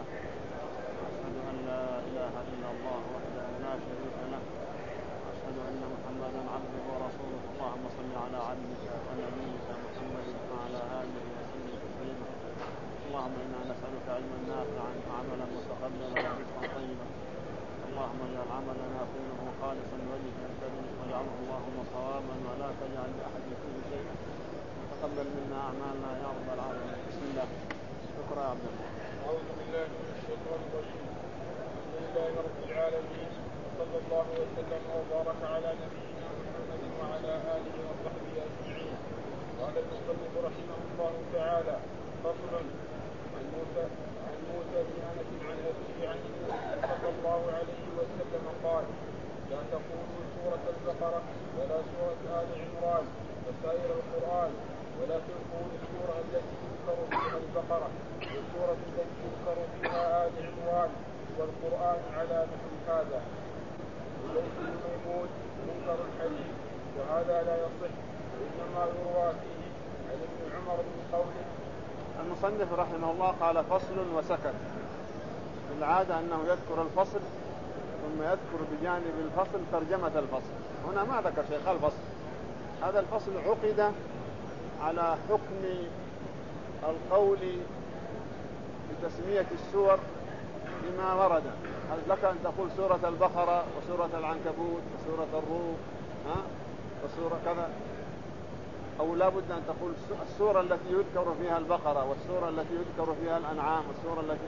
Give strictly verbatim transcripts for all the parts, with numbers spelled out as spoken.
أشهد أن لا إله إلا الله وحده لا شريك له وأشهد أن محمدا عبده ورسوله اللهم صل على عبدك ونبيك محمد وعلى آله وسلم تسليما اللهم إنا نسألك علما نافعا وعملا متقبلا ورزقا طيبا اللهم اجعل عملنا كله خالصا لوجهك الكريم واجعله اللهم صوابا ولا تجعل لأحد فيه شيئا وتقبل منا أعمالنا يا رب العالمين. بسم الله. شكرا يا عبد الله. أعوذ بالله من الشيطان الرجيم. الحمد لله رب العالمين صلى الله وسلم وبارك على نبينا محمد وعلى آله وصحبه أجمعين. قال المصنف رحمه الله تعالى فصل عن موسى عن موسى بن أنس عن أبيه عن النبي صلى الله عليه وسلم قال لا تقولوا سورة البقرة ولا سورة آل عمران وسائر القرآن ولكن قولوا السورة التي يذكر فيها البقرة والسورة التي يذكر فيها آل عمران والقرآن على نحو هذا. وليس الميمون منكر الحديث وهذا لا يصح وإنما يروى فيه عن ابن عمر من قوله. المصنف رحمه الله قال فصل وسكت. العادة أنه يذكر الفصل ثم يذكر بجانب الفصل ترجمة الفصل. هنا ما ذكر شيء قال فصل. هذا الفصل عقد على حكم القول بتسمية السور بما ورد. هل لك أن تقول سورة البقرة وسورة العنكبوت وسورة الروم ها وسورة كذا أو لا بد أن تقول السورة التي يذكر فيها البقرة والسورة التي يذكر فيها الأنعام والسورة التي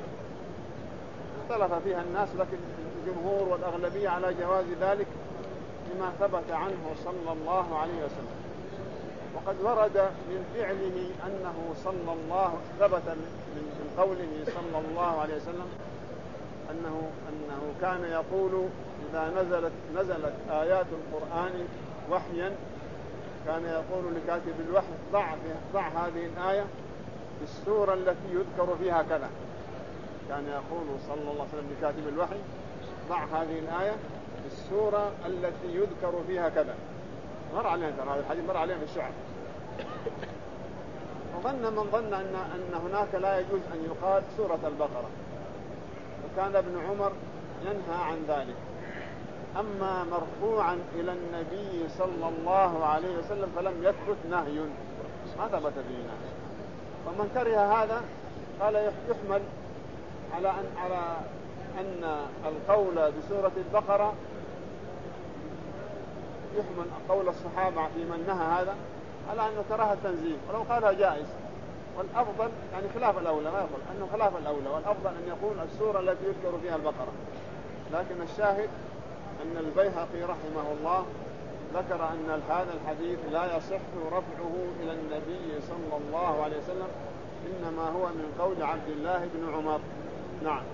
اختلف فيها الناس لكن الجمهور والأغلبية على جواز ذلك بما ثبت عنه صلى الله عليه وسلم. وقد ورد من فعله أنه صلى الله ثبت من قوله صلى الله عليه وسلم أنه, أنه كان يقول إذا نزلت, نزلت آيات القرآن وحيا كان يقول لكاتب الوحي ضع, ضع هذه الآية في السورة التي يذكر فيها كذا. كان يقول صلى الله عليه وسلم لكاتب الوحي ضع هذه الآية في السورة التي يذكر فيها كذا. مر علينا هذا الحديث مر علينا في الشعر. وظن من ظن أن, أن هناك لا يجوز أن يقال سورة البقرة وكان ابن عمر ينهى عن ذلك. أما مرفوعا إلى النبي صلى الله عليه وسلم فلم يثبت نهي ما ثبت به نهي. ومن كره هذا قال يحمل على أن, على أن القول بسورة البقرة يحمل قول الصحابة في من نهى هذا على أنه كراهة التنزيل ولو قالها جائز. والأفضل يعني خلاف الأولى ما يقول أنه خلاف الأولى والأفضل أن يقول السورة التي يذكر فيها البقرة. لكن الشاهد أن البيهقي رحمه الله ذكر أن هذا الحديث لا يصح رفعه إلى النبي صلى الله عليه وسلم إنما هو من قول عبد الله بن عمر. نعم.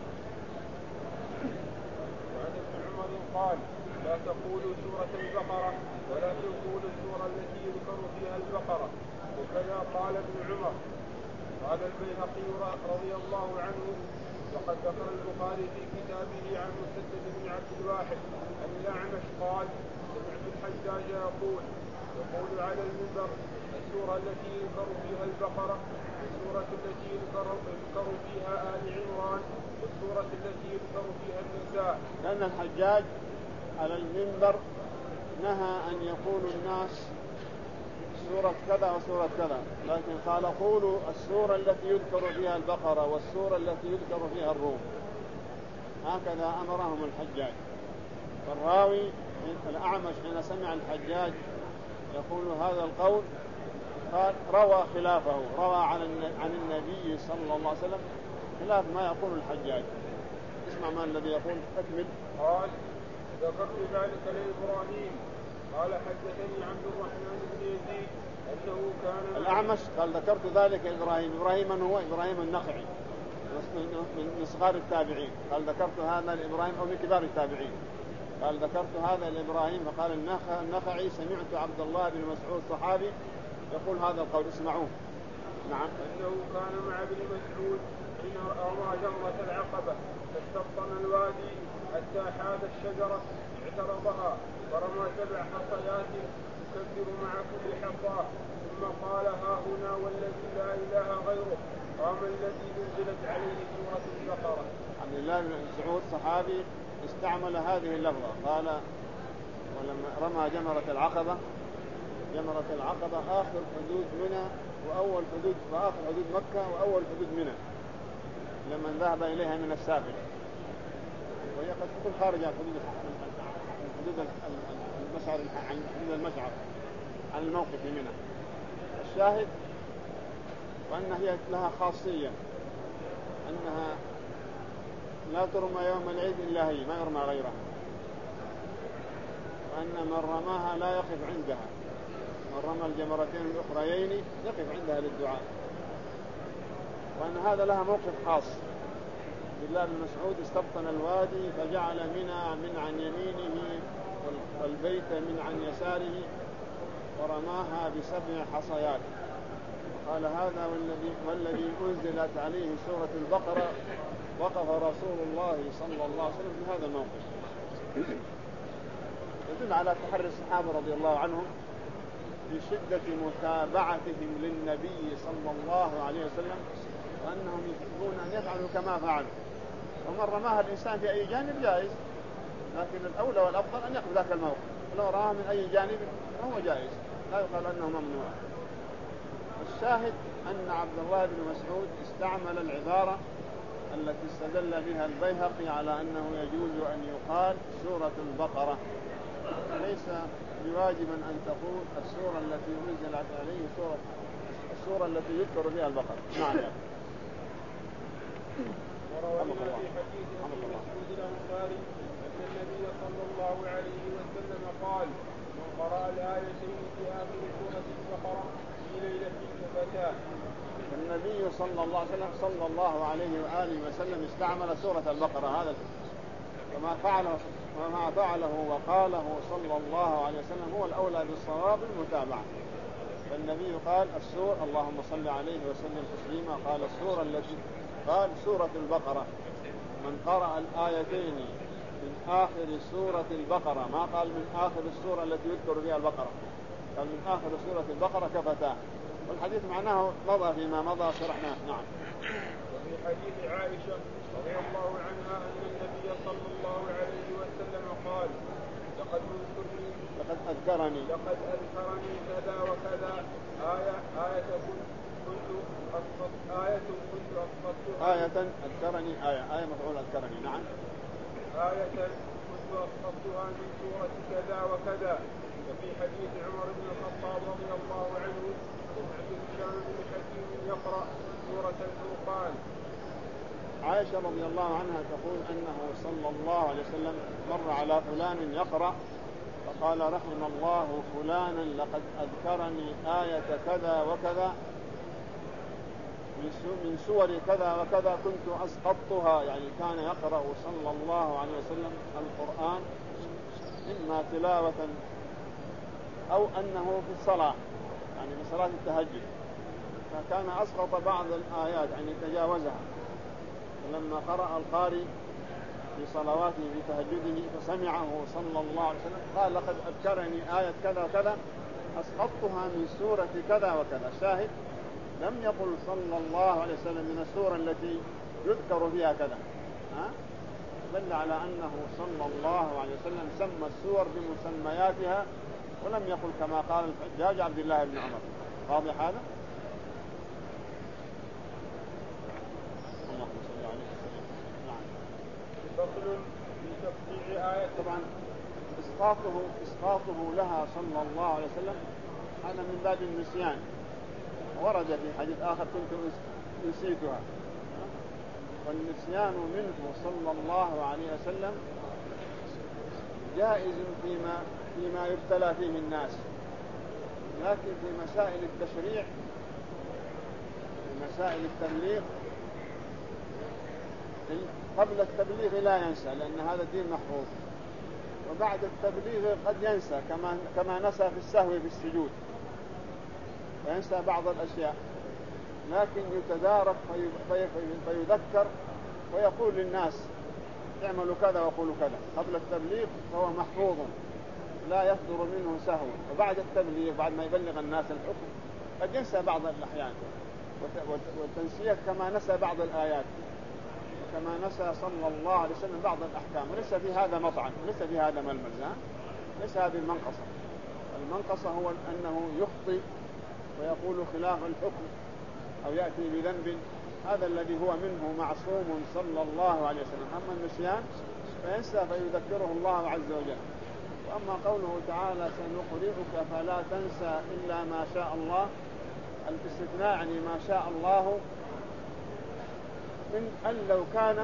وعن ابن عمر قال لا تقولوا سورة البقرة ولكن قولوا السورة التي يذكر فيها البقرة وكذا قال ابن عمر. قال البيهقي رضي الله عنه وقد ذكر البخاري في كتابه عن مسدد بن عبد الواحد عن الأعمش قال سمعت الحجاج يقول يقول على المنبر السورة التي يذكر فيها البقرة والسورة التي يذكر فيها آل عمران والسورة التي يذكر فيها النساء. لأن الحجاج على المنبر نهى أن يقول الناس سورة كذا وسورة كذا لكن قال قولوا السورة التي يذكر فيها البقرة والسورة التي يذكر فيها الروم. هكذا أمرهم الحجاج. فالراوي الأعمش حين سمع الحجاج يقول هذا القول قال روى خلافه روى عن النبي صلى الله عليه وسلم خلاف ما يقول الحجاج. اسمع ما الذي يقول أكمل. قال ذكرت ذلك لإبراهيم قال حدثني عبد الرحمن بن يزيد أنه كان الأعمش قال ذكرت ذلك إبراهيم. إبراهيم من هو؟ إبراهيم النخعي من صغار التابعين. قال ذكرت هذا لإبراهيم أو من كبار التابعين. قال ذكرت هذا لإبراهيم فقال النخعي سمعت عبد الله بن مسعود صحابي يقول هذا القول اسمعوه. نعم. أنه كان مع ابن مسعود حين رمى جمرة العقبة فاستبطن الوادي حتى حاد الشجرة اعترضها فرمى سبع حصيات يكبر مع كل حصاه ثم قال ها هنا والذي لا إله غيره قام الذي نزلت عليه سورة البقرة. عبد الله بن مسعود صحابي استعمل هذه اللفظة، قال ولما رمى جمرة العقبة، جمرة العقبة آخر حدود منى وأول حدود وآخر حدود مكة وأول حدود منى لمن ذهب إليها من السافر، وهي قد تكون خارج عن حدود حدود المشعر عن حدود المشعر عن الموقف في منى. الشاهد وأن هي لها خاصية أنها لا ترمى يوم العيد إلا هي، ما يرمى غيرها، وأن من رماها لا يقف عندها، من رمى الجمرتين الأخريين يقف عندها للدعاء، وأن هذا لها موقف خاص. عبد الله بن مسعود استبطن الوادي فجعل منى من عن يمينه والبيت من عن يساره ورماها بسبع حصيات، قال هذا والذي, والذي أنزلت عليه سورة البقرة وقف رسول الله صلى الله عليه وسلم في هذا الموقف. يدل على تحري الصحابة رضي الله عنهم في شدة متابعتهم للنبي صلى الله عليه وسلم، وأنهم يحبون أن يفعلوا كما فعلوا، ومن رماها الإنسان في أي جانب جائز، لكن الأولى والأفضل أن يقف ذاك الموقف، ولو رماها من أي جانب فهو جائز، لا يقال أنه ممنوع. الشاهد أن عبد الله بن مسعود استعمل العبارة التي استدل بها البيهقي على أنه يجوز أن يقال سورة البقرة، ليس بواجبا أن تقول السورة التي أنزلت عليه سورة السورة التي يذكر فيها البقرة. نعم. وروينا في حديث ابي مسعود الانصاري ان النبي صلى الله عليه وسلم قال من قرأ الآيتين في آخر سورة البقرة في ليلة كفتاه. النبي صلى الله عليه وسلم صلى الله عليه وآله وسلم استعمل سورة البقرة، هذا وما فعله وما فعله وقاله صلى الله عليه وسلم هو الأولى بالصواب المتابعة. فالنبي قال السور اللهم صل عليه وسلم تسليما، قال السورة التي قال سورة البقرة، من قرأ الآيتين من آخر سورة البقرة، ما قال من آخر السورة التي يذكر فيها البقرة، قال من آخر سورة البقرة كفتاه. والحديث معناه مضى فيما مضى شرحناه. نعم. وفي حديث عائشة رضي الله عنها أن النبي صلى الله عليه وسلم قال لقد أذكرني لقد أذكرني لقد أذكرني كذا وكذا آية آية كنت أسقط آية كنت أسقطتها آية أذكرني آية آية مفعول أذكرني. نعم. آية كنت أسقطتها من سورة كذا وكذا. وفي حديث عمر بن الخطاب رضي الله عنه سمعت هشام بن حكيم يقرأ سورة الفرقان. عائشة رضي الله عنها تقول أنه صلى الله عليه وسلم مر على فلان يقرأ فقال رحم الله فلانا لقد أذكرني آية كذا وكذا من سور كذا وكذا كنت أسقطتها، يعني كان يقرأ صلى الله عليه وسلم القرآن إما تلاوة أو أنه في الصلاة، يعني في صلاة التهجد، فكان أسقط بعض الآيات يعني تجاوزها. فلما قرأ القارئ في صلواته في تهجده فسمعه صلى الله عليه وسلم قال لقد أذكرني آية كذا كذا أسقطتها من سورة كذا وكذا. شاهد لم يقل صلى الله عليه وسلم من السورة التي يذكر فيها كذا، ها؟ دل على أنه صلى الله عليه وسلم سمى السور بمسمياتها ولم يقل كما قال الحجاج عبد الله بن عمر. واضح هذا؟ اللهم صل عليه وسلم. نعم. فصل في تفسير آية. طبعا إسقاطه إسقاطه لها صلى الله عليه وسلم هذا من باب النسيان، ورد في حديث آخر كنت نسيتها، والنسيان منه صلى الله عليه وسلم جائز فيما فيما يبتلى فيه الناس، لكن في مسائل التشريع في مسائل التبليغ قبل التبليغ لا ينسى، لأن هذا الدين محفوظ، وبعد التبليغ قد ينسى كما كما نسى في السهو في السجود فينسى بعض الأشياء، لكن يتدارك فيذكر ويقول للناس اعملوا كذا وقولوا كذا. قبل التبليغ فهو محفوظ لا يصدر منه سهو، وبعد التبليغ بعد ما يبلغ الناس الحكم قد ينسى بعض الأحيان، والتنسية كما نسى بعض الآيات. كما نسى صلى الله عليه وسلم بعض الأحكام، وليس في هذا مطعن وليس في هذا ملمز، ليس هذه المنقصة. المنقصة هو أنه يخطئ ويقول خلاف الحكم أو يأتي بذنب، هذا الذي هو منه معصوم صلى الله عليه وسلم. أما النسيان فينسى فيذكره الله عز وجل. وأما قوله تعالى سنقرئك فلا تنسى إلا ما شاء الله، الاستثناء يعني ما شاء الله من أن لو كان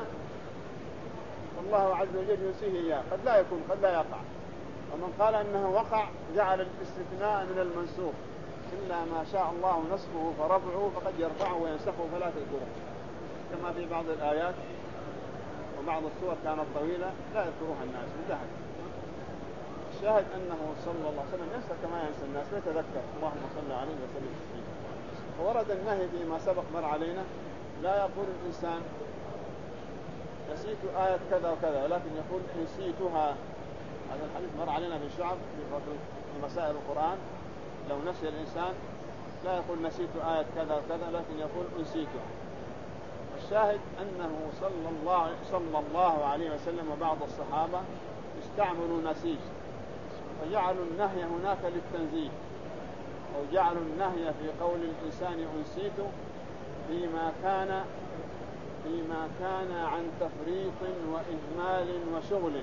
الله عز وجل ينسيه إياه، قد لا يكون قد لا يقع. ومن قال أنه وقع جعل الاستثناء من المنسوخ، إلا ما شاء الله نسخه فرفعه فقد يرفعه وينسخه فلا تذكره، كما في بعض الآيات وبعض السور كانت طويلة لا يذكرها الناس انتهت. الشاهد أنه صلى الله عليه وسلم ينسى كما ينسى الناس ويتذكر. اللهم صل عليه وسلم تسليما. وورد النهي فيما سبق مر علينا، لا يقول الإنسان نسيت آية كذا وكذا، ولكن يقول نسيتها. هذا الحديث مر علينا في الشعب في مسائل القرآن. لو نسي الإنسان لا يقول نسيت آية كذا وكذا، لكن يقول أنسيتها. الشاهد أنه صلى الله, صلى الله عليه وسلم وبعض الصحابة استعملوا نسيت، فجعلوا النهي هناك للتنزيه، أو جعلوا النهي في قول الإنسان أنسيت فيما كان فيما كان عن تفريط وإهمال وشغل،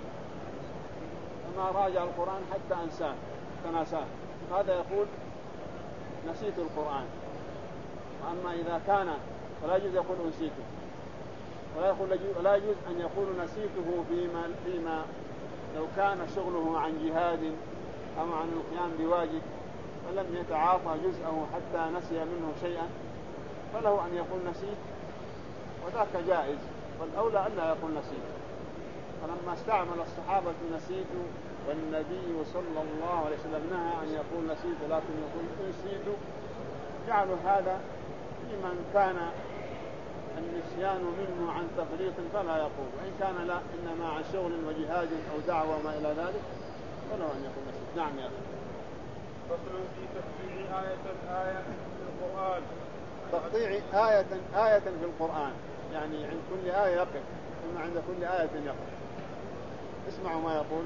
فما راجع القرآن حتى أنساه تناساه، هذا يقول نسيت القرآن. وأما إذا كان ولا يجوز يقول أنسيته، ولا يقول ولا يجوز أن يقول نسيته فيما فيما لو كان شغله عن جهاد أو عن القيام بواجب ولم يتعاطى جزءه حتى نسي منه شيئا، فله أن يقول نسيت، وذاك جائز، والأولى أن لا يقول نسيت. فلما استعمل الصحابة نسيت والنبي صلى الله عليه وسلم نهى أن يقول نسيت لكن يقول نسيت، جعلوا هذا لمن كان النسيان منه عن تفريط فلا يقول، وإن كان لا إنما عن شغل وجهاد أو دعوة وما إلى ذلك فله أن يقول نسيت. نعم يا أخي. فصل في تقطيع آية آية في القرآن. تقطيع آية آية في القرآن يعني عند كل آية يقف، ثم عند كل آية يقف. اسمعوا ما يقول.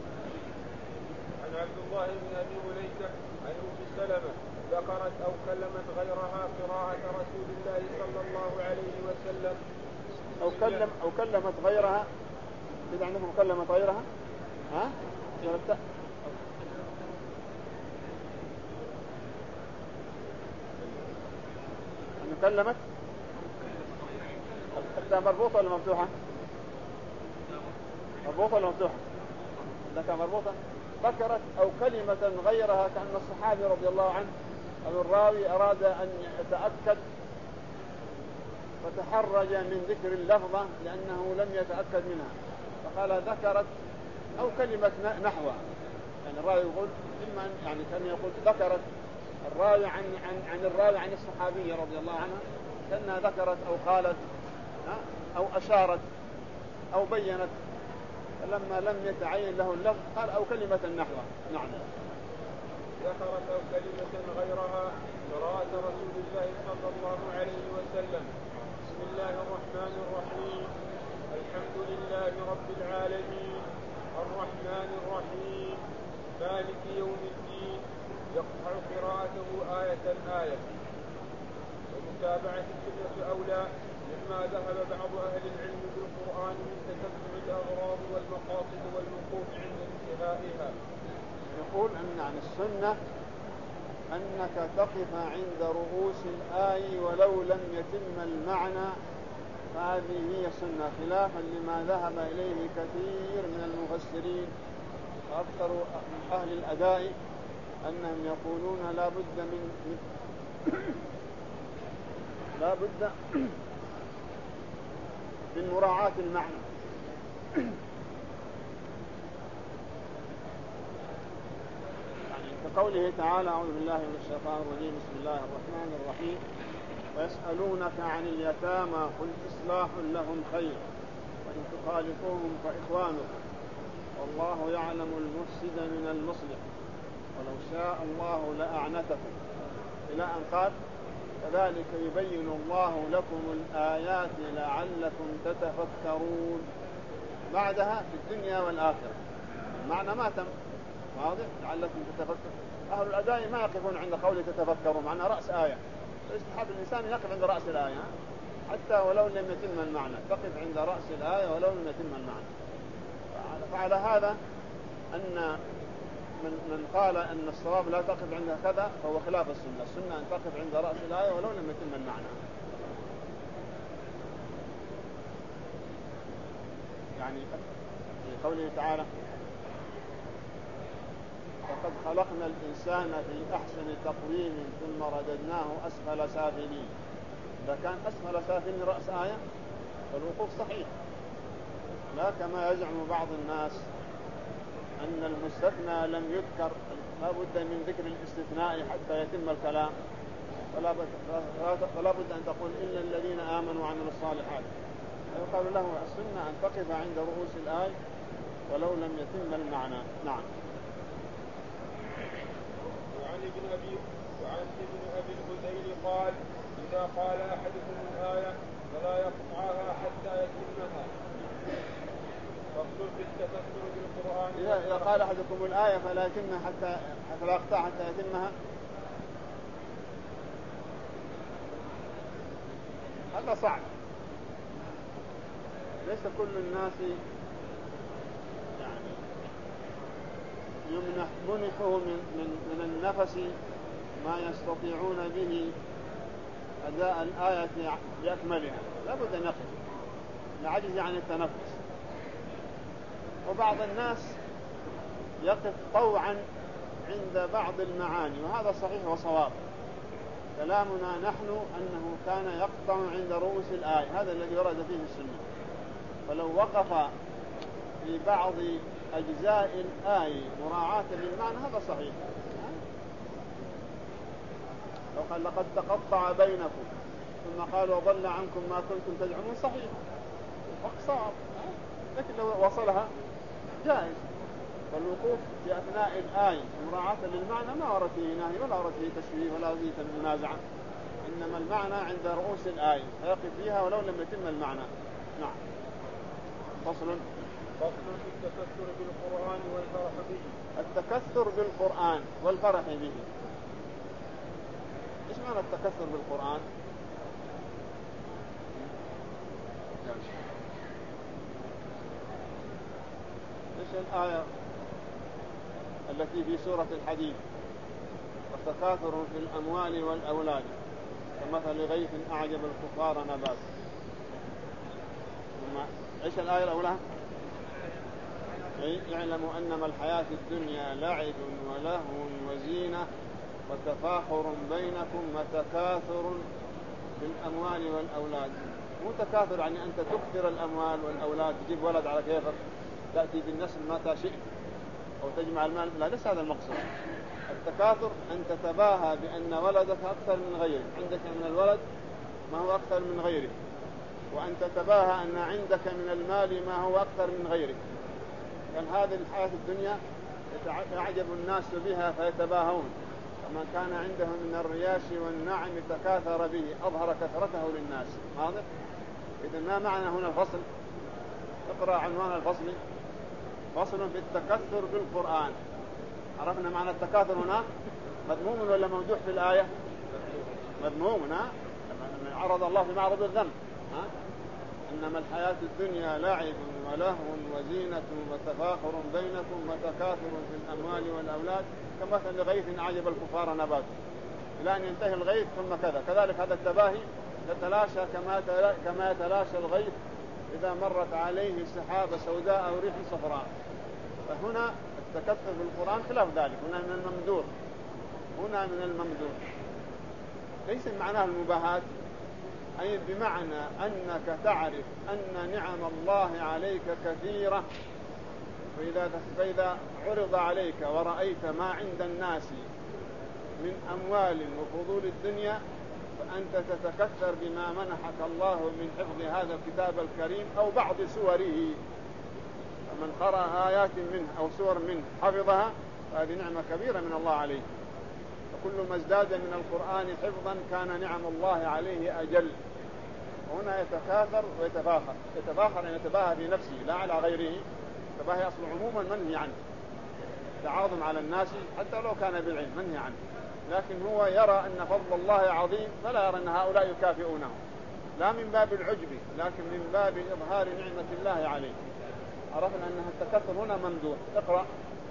عن عبد الله بن أبي مليكة عن أم سلمة ذكرت أو كلمت غيرها قراءة رسول الله صلى الله عليه وسلم. أو كلم أو كلمت غيرها، إذا عندكم كلمت غيرها ها جربت أن كلمت حتى مربوطة ولا مفتوحة؟ مربوطة ولا مفتوحة؟ إذا كان مربوطة ذكرت أو كلمة غيرها، كأن الصحابي رضي الله عنه أو الراوي أراد أن يتأكد فتحرج من ذكر اللفظة لأنه لم يتأكد منها، فقال ذكرت أو كلمة نحوها. يعني الراوي يقول إما يعني كان يقول ذكرت الراوي عن عن عن الراوي عن الصحابي رضي الله عنه كأنها ذكرت أو قالت أو أشارت أو بينت، فلما لم يتعين له اللفظ قال أو كلمة نحوها. نعم. ذكرت أو كلمة غيرها قراءة رسول الله صلى الله عليه وسلم. بسم الله الرحمن الرحيم، الحمد لله رب العالمين، الرحمن الرحيم، مالك يوم الدين، يقطع قراءته آية آية. ومتابعة السنة أولى مما ذهب بعض أهل العلم بالقرآن من تتبع الأغراض والمقاصد والوقوف عند انتهائها. يقول أن عن السنة أنك تقف عند رؤوس الآية ولو لم يتم المعنى، فهذه هي السنة، خلافا لما ذهب إليه كثير من المفسرين وأكثر أهل الأداء أنهم يقولون لا بد من لا بد من مراعاة المعنى. كقوله تعالى أعوذ بالله من الشيطان الرجيم بسم الله الرحمن الرحيم ويسألونك عن اليتامى قل إصلاح لهم خير وإن تخالفوهم فإخوانكم والله يعلم المفسد من المصلح ولو شاء الله لأعنتكم، إلى أن قال كذلك يبين الله لكم الآيات لعلكم تتفكرون. بعدها في الدنيا والآخرة، المعنى ما تم واضح. لعلكم تتفكرون، أهل الأداء ما يقفون عند قول تتفكرون معنى رأس آية، فيستحب الإنسان يقف عند رأس الآية حتى ولو لم يتم المعنى، تقف عند رأس الآية ولو لم يتم المعنى. فعلى هذا أن من, من قال أن الصواب لا تقف عند كذا فهو خلاف السنة. السنة أن تقف عند رأس الآية ولو لم يتم المعنى. يعني في قوله تعالى لقد خلقنا الإنسان في أحسن تقويم ثم رددناه أسفل سافلين. إذا كان أسفل سافلين رأس آية فالوقوف صحيح، لا كما يزعم بعض الناس أن المستثنى لم يذكر، لا بد من ذكر الاستثناء حتى يتم الكلام، فلا بد, فلا بد أن تقول إلا الذين آمنوا وعملوا الصالحات. يقال له السنة أن تقف عند رؤوس الآية ولو لم يتم المعنى. نعم. وعن ابن أبي وعن ابن أبي الهذيل قال إذا قال أحدكم الآية فلا يقطعها حتى يتمها. فاصل في التفكر بالقرآن. إذا قال أحدكم الآية فلا يتمها حتى حتى لا يقطع حتى يتمها، هذا صعب. ليس كل الناس يعني يمنح منحه من, من, من النفس ما يستطيعون به أداء الآية بأكملها، لا بد أن يقف لعجز عن التنفس. وبعض الناس يقف طوعا عند بعض المعاني، وهذا صحيح وصواب. كلامنا نحن أنه كان يقطع عند رؤوس الآية، هذا الذي ورد فيه السنة. فلو وقف في بعض أجزاء الآية مراعاة للمعنى هذا صحيح. لو قال لقد تقطع بينكم ثم قال وضل عنكم ما كنتم تزعمون صحيح وصواب، لكن لو وصلها جائز. والوقوف في أثناء الآية مراعاة للمعنى ما ورد فيه نهي ولا ورد فيه تشبيه ولا فيه منازعة، إنما المعنى عند رؤوس الآية فيقف فيها ولو لم يتم المعنى. نعم. فصل فصل في التكثر بالقرآن والفرح به. التكثر بالقرآن والفرح به. إيش معنى التكثر بالقرآن؟ إيش الآية التي في سورة الحديد والتكاثر في الأموال والأولاد كمثل غيث أعجب الكفار نبات. إيش الآية الأولى؟ يعلم أنما الحياة الدنيا لعب ولهو وزينة وتفاخر بينكم وتكاثر في الأموال والأولاد. مو تكاثر يعني أنت تكثر الأموال والأولاد، تجيب ولد على كيفك، تأتي بالنسل متى شئت أو تجمع المال، لا ليس هذا المقصود. التكاثر أن تتباهى بأن ولدك أكثر من غيرك، عندك من الولد ما هو أكثر من غيرك، وأن تتباهى أن عندك من المال ما هو أكثر من غيرك. كان هذه الحياة الدنيا يعجب الناس بها فيتباهون، وما كان عنده من الرياش والنعم تكاثر به أظهر كثرته للناس. واضح؟ إذا ما معنى هنا الفصل؟ اقرأ عنوان الفصل: فصل في التكثر بالقرآن. عرفنا معنى التكاثر هنا مذموم ولا ممدوح في الآية؟ مذموم. ها؟ عرض الله في معرض الذم. ها؟ إنما الحياة الدنيا لعب ولهو وزينة وتفاخر بينكم وتكاثر في الأموال والأولاد كمثل غيث أعجب الكفار نباته، إلى أن ينتهي الغيث ثم كذا. كذلك هذا التباهي يتلاشى كما كما يتلاشى الغيث إذا مرت عليه سحابة سوداء أو ريح صفراء. فهنا التكثر في القرآن خلاف ذلك، هنا من الممدوح، هنا من الممدوح، ليس معناه المباهات، أي بمعنى أنك تعرف أن نعم الله عليك كثيرة، فإذا, فإذا عرض عليك ورأيت ما عند الناس من أموال وفضول الدنيا فأنت تتكثر بما منحك الله من حفظ هذا الكتاب الكريم أو بعض سوره. فمن قرأ آيات منه أو سور منه حفظها فهذه نعمة كبيرة من الله عليه. كل ما ازداد من القرآن حفظا كان نعم الله عليه أجل. هنا يتكاثر ويتفاخر، يتفاخر أن يتباهى في نفسه لا على غيره. التباهي أصل عموما منهي عنه، تعاظم على الناس حتى لو كان بالعلم منهي عنه، لكن هو يرى أن فضل الله عظيم فلا يرى أن هؤلاء يكافئونه، لا من باب العجب لكن من باب إظهار نعمة الله عليه. عرفنا أن التكثر هنا ممدوح. اقرأ.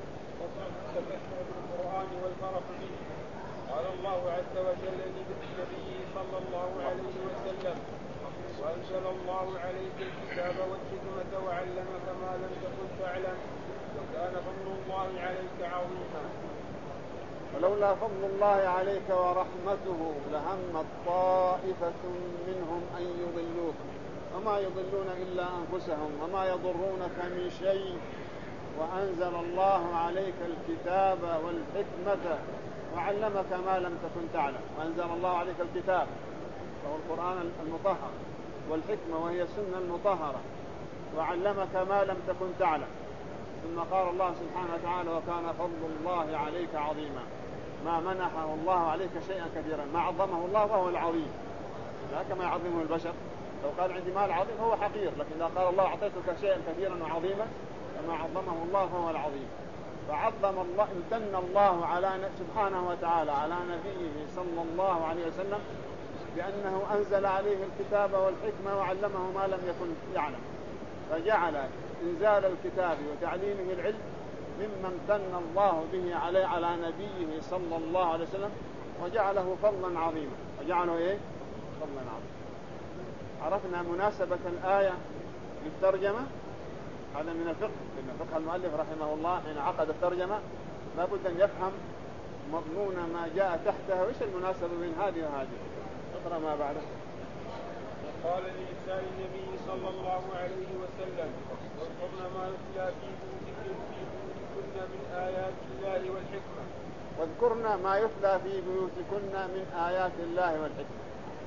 القرآن والفرح به. قال الله عز وجل لنبيه صلى الله عليه وسلم: وأنزل الله عليك الكتاب والحكمة وعلمك ما لم تكن تعلم وكان فضل الله عليك عظيما. ولولا فضل الله عليك ورحمته لهمت طائفة منهم أن يضلوك وما يضلون إلا أنفسهم وما يضرونك من شيء وأنزل الله عليك الكتاب والحكمة وعلمك ما لم تكن تعلم. وأنزل الله عليك الكتاب وهو القرآن المطهر والحكمة وهي السنة المطهرة وعلمك ما لم تكن تعلم. ثم قال الله سبحانه وتعالى: وكان فضل الله عليك عظيما. ما منحه الله عليك شيئا كثيرا، ما عظمه الله فهو العظيم، لا كما يعظمه البشر. لو قال عندي مال عظيم هو حقير، لكن إذا قال الله أعطيتك شيئا كثيرا وعظيما كما عظمه الله فهو العظيم. فعظم الله، امتن الله على سبحانه وتعالى على نبيه صلى الله عليه وسلم بأنه أنزل عليه الكتاب والحكمة وعلمه ما لم يكن يعلم، فجعل إنزال الكتاب وتعليمه العلم مما امتن الله به عليه على نبيه صلى الله عليه وسلم، وجعله فضلا عظيما. وجعله إيه؟ فضلا عظيما. عرفنا مناسبة الآية للترجمة، هذا من الفقه، لأن فقه المؤلف رحمه الله حين عقد الترجمة لا بد أن يفهم مضمون ما جاء تحتها وإيش المناسبة بين هذه وهذه. اقرأ ما بعده. قال لنساء النبي صلى الله عليه وسلم: واذكرن ما يتلى في بيوتكن من آيات الله والحكمة. واذكرن ما يتلى في بيوتكن من آيات الله والحكمة.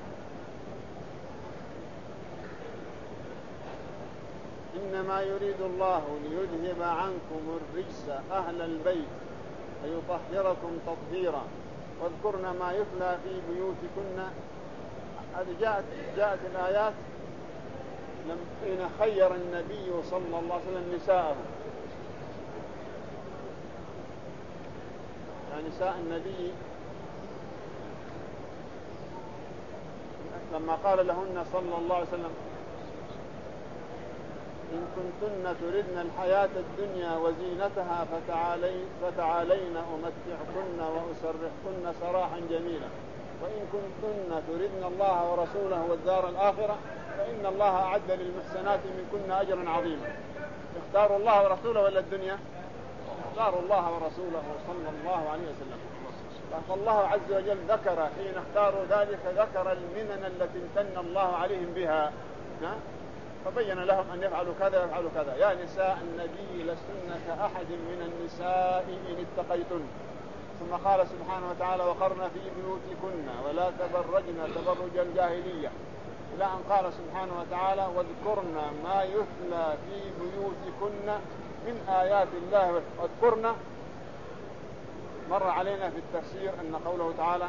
إنما يريد الله ليذهب عنكم الرجس أهل البيت ويطهركم تطهيرا. واذكرن ما يتلى في بيوتكن. هذه جاءت جاءت الآيات حين خير النبي صلى الله عليه وسلم نساءه، يعني نساء النبي لما قال لهن صلى الله عليه وسلم: إن كنتن تردن الحياة الدنيا وزينتها فتعالين, فتعالين أمتعكن وأسرحكن سراحا جميلا، وإن كنتن تردن الله ورسوله والدار الآخرة فإن الله أعد للمحسنات منكن أجرا عظيما. اختاروا الله ورسوله ولا الدنيا؟ اختاروا الله ورسوله صلى الله عليه وسلم. فالله عز وجل ذكر حين اختاروا ذلك ذكر المنن التي امتن الله عليهم بها، فبين لهم أن يفعلوا كذا يفعلوا كذا. يا نساء النبي لستن كأحد من النساء إن اتقيتن. ثم قال سبحانه وتعالى: وقرن في بيوتكن ولا تبرجن تبرج الجاهلية، إلى أن قال سبحانه وتعالى: واذكرن ما يتلى في بيوتكن من آيات الله. واذكرن مر علينا في التفسير أن قوله تعالى: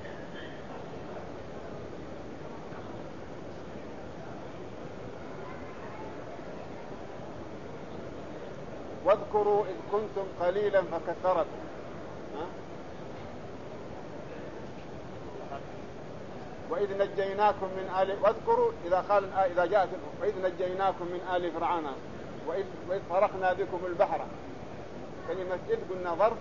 واذكروا إذ كنتم قليلا فكثركم. وإذ نجيناكم من آل. واذكروا إذا قال إذا جاءت وإذ نجيناكم من آل فرعون وإذ, وإذ فرقنا بكم البحر. كلمة إذ قلنا ظرف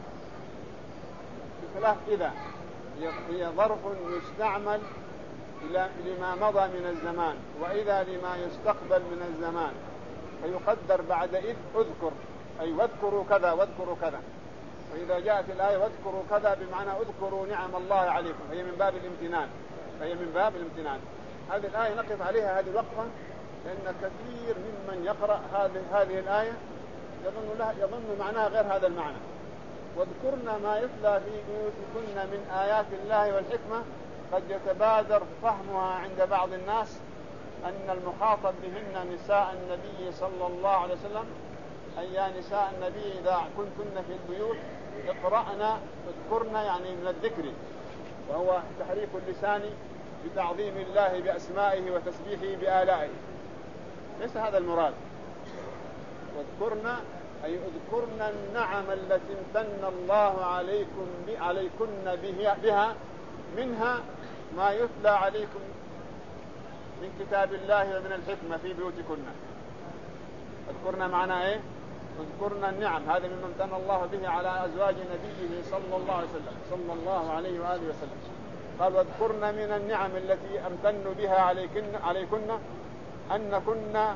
بخلاف إذا، هي ظرف يستعمل لما مضى من الزمان، وإذا لما يستقبل من الزمان، فيقدر بعد إذ أذكر، أي واذكروا كذا واذكروا كذا. وإذا جاءت الآية واذكروا كذا بمعنى اذكروا نعم الله عليكم، هي من باب الامتنان، هي من باب الامتنان. هذه الآية نقف عليها هذه الوقفة، لأن كثير ممن يقرأ هذه هذه الآية يظن لها يظن معناها غير هذا المعنى. واذكرنا ما يتلى في بيوتكن من آيات الله والحكمة. قد يتبادر فهمها عند بعض الناس أن المخاطب بهن نساء النبي صلى الله عليه وسلم أي يا نساء النبي إذا كنتن في البيوت اقرأنا اذكرنا يعني من الذكر، وهو تحريك اللسان بتعظيم الله بأسمائه وتسبيحه بآلائه، ليس هذا المراد. واذكرنا أي اذكرنا النعم التي امتن الله عليكم عليكن بها، منها ما يتلى عليكم من كتاب الله ومن الحكمة في بيوتكن. اذكرنا معناه ايه؟ اذكرنا النعم، هذا مما امتن الله به على أزواج نبيه صلى الله عليه وسلم صلى الله عليه وآله وسلم. قال واذكرنا من النعم التي امتن بها عليكن, عليكن أن كنا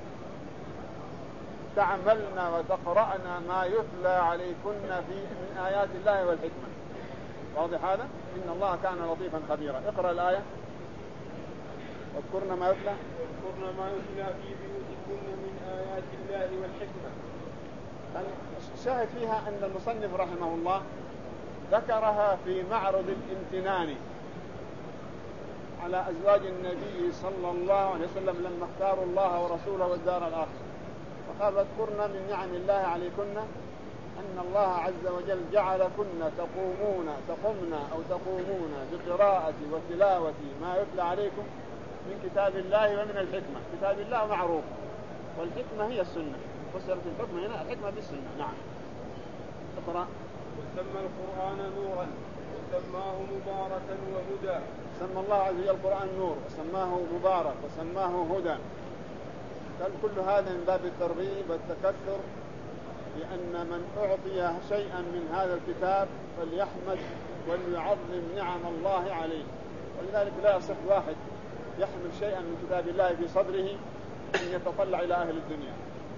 تعملن وتقرأن ما يتلى عليكن في من آيات الله والحكمة. واضح هذا؟ إن الله كان لطيفا خبيرا. اقرأ الآية. واذكرن ما يتلى واذكرن ما يتلى في بيوتكن من آيات الله والحكمة. الشاهد فيها أن المصنف رحمه الله ذكرها في معرض الامتنان على أزواج النبي صلى الله عليه وسلم لما اختاروا الله ورسوله والدار الآخرة، فقال واذكرن من نعم الله عليكن أن الله عز وجل جعلكن تقومون تقمن أو تقومون بقراءة وتلاوة ما يتلى عليكم من كتاب الله ومن الحكمة. كتاب الله معروف، والحكمة هي السنة، فسرت الحكمة هنا الحكمة بالسنة. نعم. اقرأ. وسمى القرآن نورا وسماه مباركا وهدى. سمى الله عز وجل القرآن نور وسماه مبارك وسماه هدى. قال كل هذا من باب الترغيب والتكثر، لأن من أعطي شيئا من هذا الكتاب فليحمد وليعظم نعم الله عليه. ولذلك لا يصح واحد يحمل شيئا من كتاب الله في صدره أن يتطلع إلى أهل الدنيا،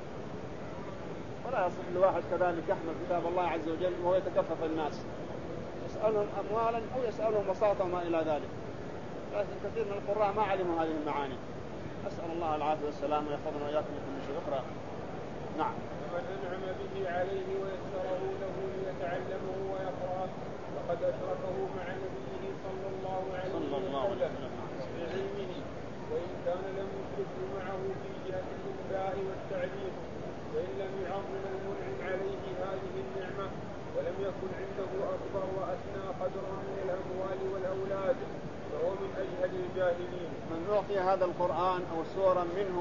ولا يصح لواحد كذلك يحمل كتاب الله عز وجل وهو يتكفف الناس، يسألهم أموالا أو يسألهم بساطة وما إلى ذلك. لكن كثير من القراء ما علموا هذه المعاني. أسأل الله العافية والسلام ويحفظنا وإياكم من كل شيء. اقرأ. نعم. ومن أنعم به عليه ويسره له ليتعلمه ويقرأه فقد أشركه مع نبيه صلى الله عليه وسلم في علمه، وإن كان لم يشرك معه في جهة الإنباء والتعليم، وإن لم يعظم المنعم عليه هذه النعمة ولم يكن عنده أكبر وأسنى قدرا من الأموال والأولاد فهو من أجهل الجاهلين. من أعطي هذا القرآن أو سورا منه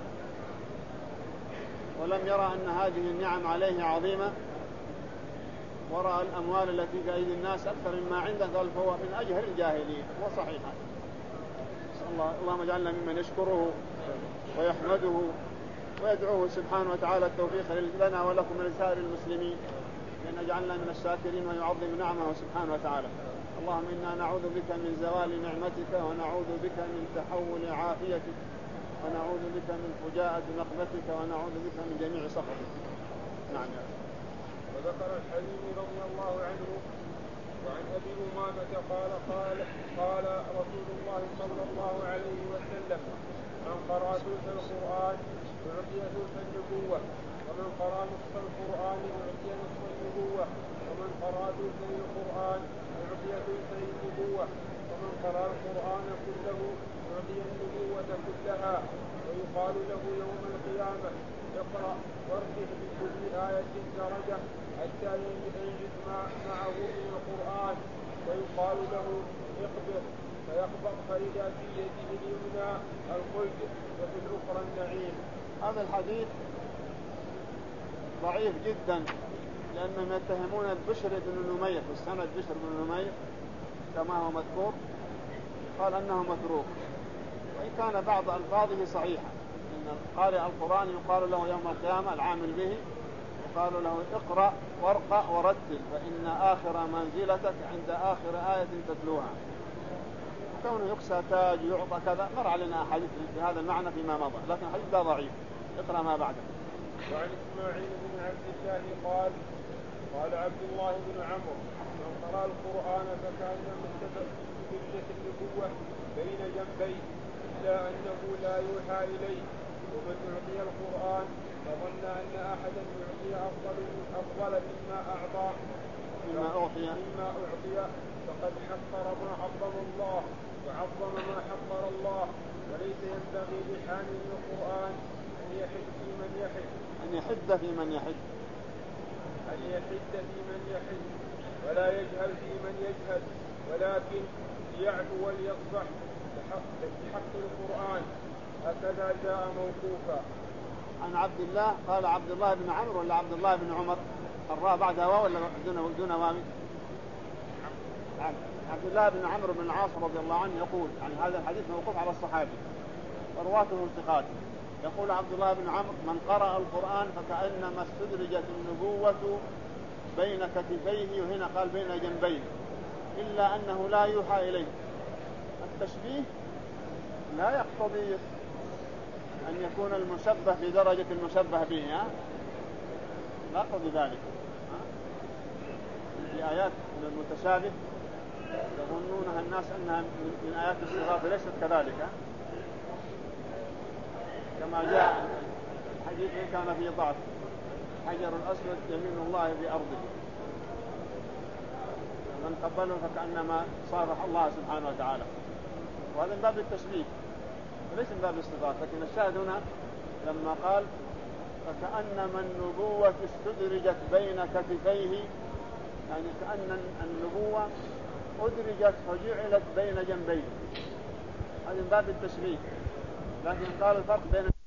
ولم يرى أن هذه النعم عليه عظيمة ورأى الأموال التي في أيدي الناس أكثر مما عنده، قال فهو من أجهل الجاهلين. وصحيح. الله اللهم اجعلنا ممن يشكره ويحمده ويدعوه سبحانه وتعالى التوفيق لنا ولكم ولسائر المسلمين، لأن اجعلنا من الشاكرين ويعظم نعمه سبحانه وتعالى. اللهم إنا نعوذ بك من زوال نعمتك ونعوذ بك من تحول عافيتك ونعوذ بك من فجاءة نقمتك ونعوذ بك من جميع سخطك. نعم. وذكر الحليم رضي الله عنه وعن أبي أمامة قال قال قال رسول الله صلى الله عليه وسلم من قرأ ثلث القرآن أعطي ثلث النبوة، ومن قرأ نصف القرآن أعطي نصف النبوة، ومن قرأ ثلثي القرآن أعطي ثلثي النبوة، ومن قرأ القرآن كله أعطي النبوة كلها. ويقال له يوم القيامة اقرأ وارجح بكل آية درجة حتى ينجز معه من القرآن. ويقال له اقبض فيقبض فإذا في يده اليمنى الخلد وفي الأخرى النعيم. هذا الحديث ضعيف جدا، لأنهم يتهمون بشر بن نمير في السند. بشر بن نمير كما هو مذكور قال أنه متروك، وإن كان بعض ألفاظه صحيحة. إن قارئ القرآن يقال له يوم القيامة العامل به يقال له اقرأ وارقى ورتل فإن آخر منزلتك عند آخر آية تتلوها. كونه يقسى تاج يعطى كذا مر علينا حديث بهذا المعنى فيما مضى، لكن الحديث ده ضعيف. اقرأ ما بعده. وعن إسماعيل بن عبد الله قال قال عبد الله بن عمرو من قرأ القرآن فكأنما استفد بجلة النبوة بين جنبيه إلا أنه لا يوحى إليه. ومن أعطي القرآن فظن أن أحدا يعطي أفضل أفضل مما أعطى مما أعطي مما أعطي فقد حقر ما عظم الله وعظم ما حقر الله. وليس ينبغي لحامل القرآن أن يحد في من يحد أن أن يحد في من يحد أن يحد في من يحد ولا يجهل في من يجهل، ولكن ليعفو وليصفح بحق القرآن. هكذا جاء موقوفا. عن عبد الله قال عبد الله بن عمرو ولا عبد الله بن عمر؟ الراء بعدها واو ولا دون دون واو؟ عبد الله بن عمرو بن العاص رضي الله عنه يقول عن هذا الحديث موقوف على الصحابي ورواته ثقات. يقول عبد الله بن عمرو: من قرأ القرآن فكأنما استدرجت النبوة بين كتفيه، وهنا قال بين جنبيه، إلا أنه لا يوحى إليه. التشبيه لا يقتضي أن يكون المشبه بدرجة المشبه به، لا يقتضي ذلك. في آيات من المتشابه يظنونها الناس أنها من آيات الصفات، ليست كذلك، كما جاء الحديث: إن كان فيه ضعف حجر الأسود يمين الله في أرضه، من قبله فكأنما صافح الله سبحانه وتعالى. وهذا من باب التشبيه وليس من باب الصفات. لكن الشاهد هنا لما قال: فكأنما النبوة استدرجت بين كتفيه، يعني كأن النبوة أدرجت وجعلت بين جنبيه، هذا من باب التشبيه. لكن قال الفرق بين